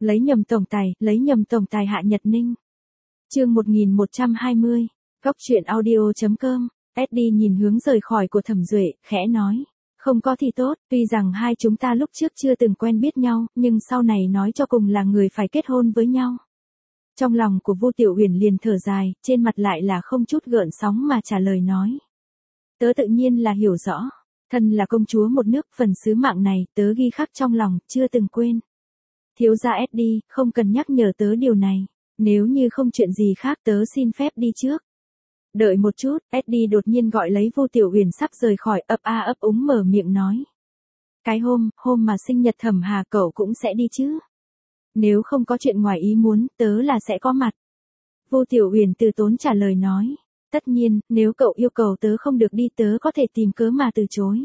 lấy nhầm tổng tài Hạ Nhật Ninh. Chương 1120, Góc truyện audio.com. Eddie nhìn hướng rời khỏi của Thẩm Duệ, khẽ nói, không có thì tốt, tuy rằng hai chúng ta lúc trước chưa từng quen biết nhau, nhưng sau này nói cho cùng là người phải kết hôn với nhau. Trong lòng của Vu Tiểu Uyển liền thở dài, trên mặt lại là không chút gợn sóng mà trả lời nói. Tớ tự nhiên là hiểu rõ, thân là công chúa một nước, phần sứ mạng này tớ ghi khắc trong lòng, chưa từng quên. Thiếu gia Eddie, không cần nhắc nhở tớ điều này, nếu như không chuyện gì khác tớ xin phép đi trước. Đợi một chút, Eddie đột nhiên gọi lấy Vu Tiểu Uyển sắp rời khỏi, ấp a ấp úng mở miệng nói. Cái hôm mà sinh nhật Thẩm Hà cậu cũng sẽ đi chứ? Nếu không có chuyện ngoài ý muốn, tớ là sẽ có mặt. Vu Tiểu Uyển từ tốn trả lời nói. Tất nhiên, nếu cậu yêu cầu tớ không được đi tớ có thể tìm cớ mà từ chối.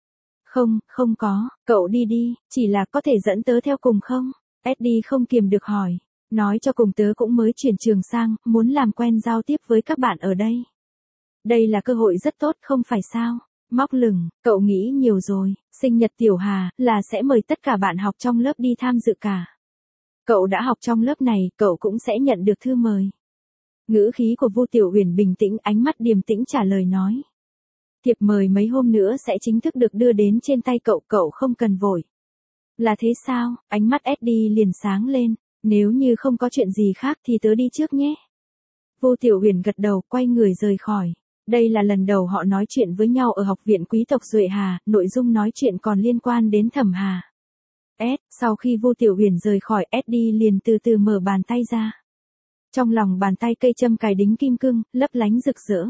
Không có, cậu đi đi, chỉ là có thể dẫn tớ theo cùng không? Eddie không kiềm được hỏi. Nói cho cùng tớ cũng mới chuyển trường sang, muốn làm quen giao tiếp với các bạn ở đây. Đây là cơ hội rất tốt không phải sao? Móc lửng, cậu nghĩ nhiều rồi, sinh nhật Tiểu Hà là sẽ mời tất cả bạn học trong lớp đi tham dự cả. Cậu đã học trong lớp này, cậu cũng sẽ nhận được thư mời. Ngữ khí của Vu Tiểu Uyển bình tĩnh, ánh mắt điềm tĩnh trả lời nói. Thiệp mời mấy hôm nữa sẽ chính thức được đưa đến trên tay cậu không cần vội. Là thế sao? Ánh mắt Eddie liền sáng lên. Nếu như không có chuyện gì khác thì tớ đi trước nhé. Vu Tiểu Uyển gật đầu, quay người rời khỏi. Đây là lần đầu họ nói chuyện với nhau ở học viện quý tộc Duệ Hà, nội dung nói chuyện còn liên quan đến Thẩm Hà. Sau khi Vu Tiểu Uyển rời khỏi, Eddie liền từ từ mở bàn tay ra. Trong lòng bàn tay cây châm cài đính kim cương, lấp lánh rực rỡ.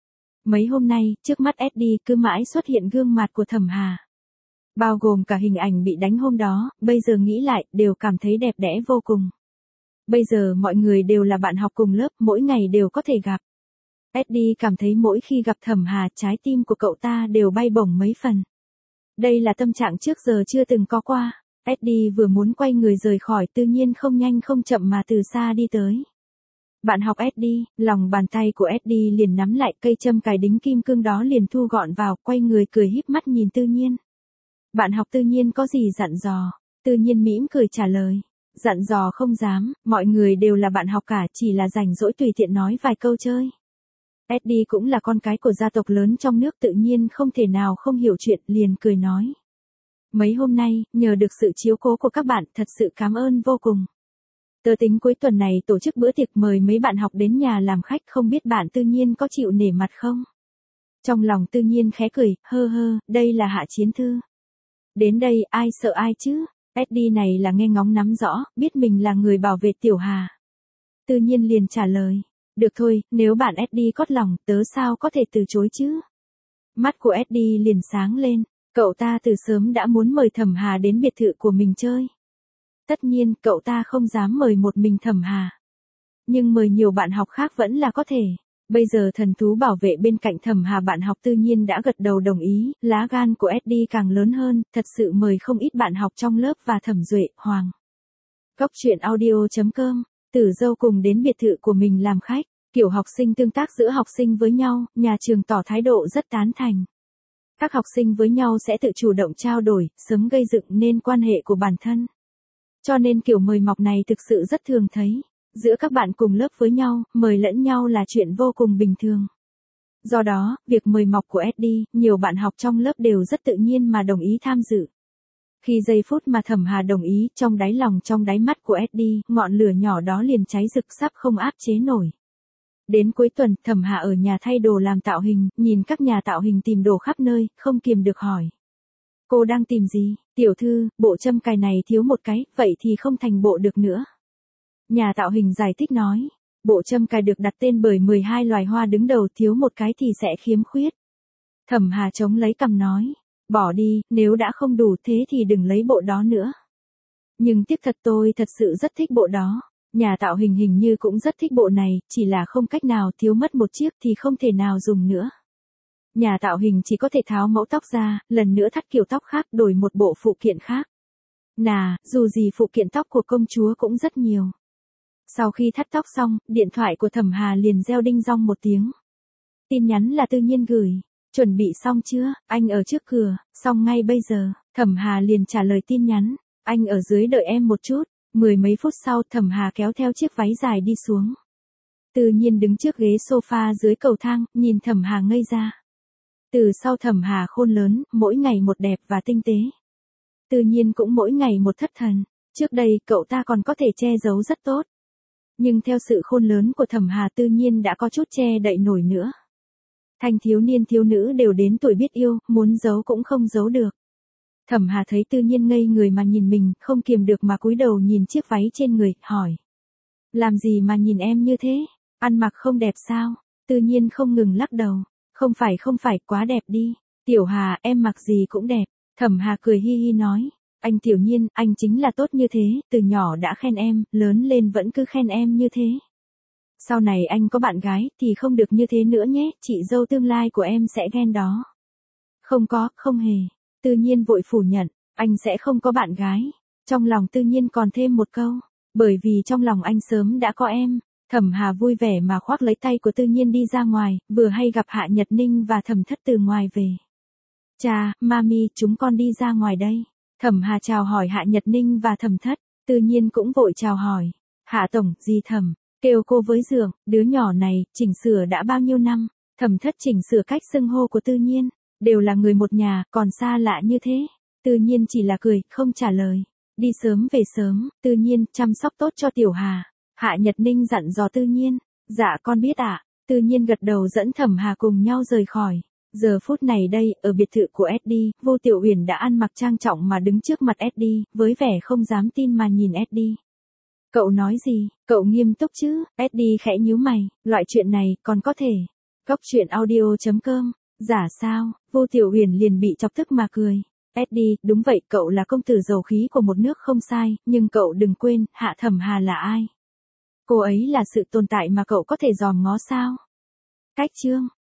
Mấy hôm nay, trước mắt Eddie cứ mãi xuất hiện gương mặt của Thẩm Hà. Bao gồm cả hình ảnh bị đánh hôm đó, bây giờ nghĩ lại, đều cảm thấy đẹp đẽ vô cùng. Bây giờ mọi người đều là bạn học cùng lớp, mỗi ngày đều có thể gặp. Eddie cảm thấy mỗi khi gặp Thẩm Hà, trái tim của cậu ta đều bay bổng mấy phần. Đây là tâm trạng trước giờ chưa từng có qua. Eddie vừa muốn quay người rời khỏi, tự nhiên không nhanh không chậm mà từ xa đi tới. Bạn học Eddie, lòng bàn tay của Eddie liền nắm lại cây châm cài đính kim cương đó liền thu gọn vào, quay người cười híp mắt nhìn Tư Nhiên. Bạn học Tư Nhiên có gì dặn dò? Tư Nhiên mỉm cười trả lời. Dặn dò không dám, mọi người đều là bạn học cả, chỉ là rảnh rỗi tùy tiện nói vài câu chơi. Eddie cũng là con cái của gia tộc lớn trong nước, tự nhiên không thể nào không hiểu chuyện, liền cười nói. Mấy hôm nay, nhờ được sự chiếu cố của các bạn, thật sự cảm ơn vô cùng. Tớ tính cuối tuần này tổ chức bữa tiệc mời mấy bạn học đến nhà làm khách, không biết bạn Tư Nhiên có chịu nể mặt không? Trong lòng Tư Nhiên khẽ cười, đây là Hạ Chiến Thư. Đến đây, ai sợ ai chứ? Eddie này là nghe ngóng nắm rõ, biết mình là người bảo vệ Tiểu Hà. Tư Nhiên liền trả lời. Được thôi, nếu bạn Eddie cót lòng, tớ sao có thể từ chối chứ? Mắt của Eddie liền sáng lên. Cậu ta từ sớm đã muốn mời Thẩm Hà đến biệt thự của mình chơi. Tất nhiên, cậu ta không dám mời một mình Thẩm Hà. Nhưng mời nhiều bạn học khác vẫn là có thể. Bây giờ thần thú bảo vệ bên cạnh Thẩm Hà, bạn học Tư Nhiên đã gật đầu đồng ý, lá gan của Eddie càng lớn hơn, thật sự mời không ít bạn học trong lớp và Thẩm Duệ, Hoàng. Góc truyện audio.com, Tử dâu cùng đến biệt thự của mình làm khách, kiểu học sinh tương tác giữa học sinh với nhau, nhà trường tỏ thái độ rất tán thành. Các học sinh với nhau sẽ tự chủ động trao đổi, sớm gây dựng nên quan hệ của bản thân. Cho nên kiểu mời mọc này thực sự rất thường thấy. Giữa các bạn cùng lớp với nhau, mời lẫn nhau là chuyện vô cùng bình thường. Do đó, việc mời mọc của Eddie, nhiều bạn học trong lớp đều rất tự nhiên mà đồng ý tham dự. Khi giây phút mà Thẩm Hà đồng ý, trong đáy lòng trong đáy mắt của Eddie, ngọn lửa nhỏ đó liền cháy rực sắp không áp chế nổi. Đến cuối tuần, Thẩm Hà ở nhà thay đồ làm tạo hình, nhìn các nhà tạo hình tìm đồ khắp nơi, không kiềm được hỏi. Cô đang tìm gì? Tiểu thư, bộ châm cài này thiếu một cái, vậy thì không thành bộ được nữa. Nhà tạo hình giải thích nói, bộ châm cài được đặt tên bởi 12 loài hoa đứng đầu, thiếu một cái thì sẽ khiếm khuyết. Thẩm Hà chống lấy cằm nói, bỏ đi, nếu đã không đủ thế thì đừng lấy bộ đó nữa. Nhưng tiếc thật, tôi thật sự rất thích bộ đó. Nhà tạo hình hình như cũng rất thích bộ này, chỉ là không cách nào, thiếu mất một chiếc thì không thể nào dùng nữa. Nhà tạo hình chỉ có thể tháo mẫu tóc ra, lần nữa thắt kiểu tóc khác, đổi một bộ phụ kiện khác. Dù gì phụ kiện tóc của công chúa cũng rất nhiều. Sau khi thắt tóc xong, điện thoại của Thẩm Hà liền reo đinh dong một tiếng. Tin nhắn là Tư Nhiên gửi. Chuẩn bị xong chưa? Anh ở trước cửa, xong ngay bây giờ. Thẩm Hà liền trả lời tin nhắn. Anh ở dưới đợi em một chút. Mười mấy phút sau Thẩm Hà kéo theo chiếc váy dài đi xuống. Tự nhiên đứng trước ghế sofa dưới cầu thang, nhìn Thẩm Hà ngây ra. Từ sau Thẩm Hà khôn lớn, mỗi ngày một đẹp và tinh tế. Tự nhiên cũng mỗi ngày một thất thần. Trước đây cậu ta còn có thể che giấu rất tốt. Nhưng theo sự khôn lớn của Thẩm Hà tự nhiên đã có chút che đậy nổi nữa. Thanh thiếu niên thiếu nữ đều đến tuổi biết yêu, muốn giấu cũng không giấu được. Thẩm Hà thấy tự nhiên ngây người mà nhìn mình, không kiềm được mà cúi đầu nhìn chiếc váy trên người, hỏi. Làm gì mà nhìn em như thế? Ăn mặc không đẹp sao? Tự nhiên không ngừng lắc đầu. Không phải, quá đẹp đi. Tiểu Hà, em mặc gì cũng đẹp. Thẩm Hà cười hi hi nói. Anh Tiểu Nhiên, anh chính là tốt như thế, từ nhỏ đã khen em, lớn lên vẫn cứ khen em như thế. Sau này anh có bạn gái, thì không được như thế nữa nhé, chị dâu tương lai của em sẽ ghen đó. Không có, không hề. Tự nhiên vội phủ nhận, anh sẽ không có bạn gái. Trong lòng tự nhiên còn thêm một câu, bởi vì trong lòng anh sớm đã có em. Thẩm Hà vui vẻ mà khoác lấy tay của tự nhiên đi ra ngoài, vừa hay gặp Hạ Nhật Ninh và Thẩm Thất từ ngoài về. Cha, mami, chúng con đi ra ngoài đây. Thẩm Hà chào hỏi Hạ Nhật Ninh và Thẩm Thất, tự nhiên cũng vội chào hỏi. Hạ tổng, dì Thẩm, kêu cô với Dượng, đứa nhỏ này, chỉnh sửa đã bao nhiêu năm. Thẩm Thất chỉnh sửa cách xưng hô của tự nhiên, đều là người một nhà, còn xa lạ như thế. Tự nhiên chỉ là cười, không trả lời. Đi sớm về sớm, tự nhiên, chăm sóc tốt cho Tiểu Hà. Hạ Nhật Ninh dặn dò tự nhiên. Dạ con biết ạ. Tự nhiên gật đầu dẫn Thẩm Hà cùng nhau rời khỏi. Giờ phút này đây, ở biệt thự của Eddie, Vô Tiểu Uyển đã ăn mặc trang trọng mà đứng trước mặt Eddie, với vẻ không dám tin mà nhìn Eddie. Cậu nói gì? Cậu nghiêm túc chứ? Eddie khẽ nhíu mày, loại chuyện này, còn có thể. Góc truyện audio.com. Giả sao? Vô Tiểu Uyển liền bị chọc tức mà cười. Eddie, đúng vậy, cậu là công tử dầu khí của một nước không sai, nhưng cậu đừng quên, Hạ Thẩm Hà là ai? Cô ấy là sự tồn tại mà cậu có thể dòm ngó sao? Cách chương.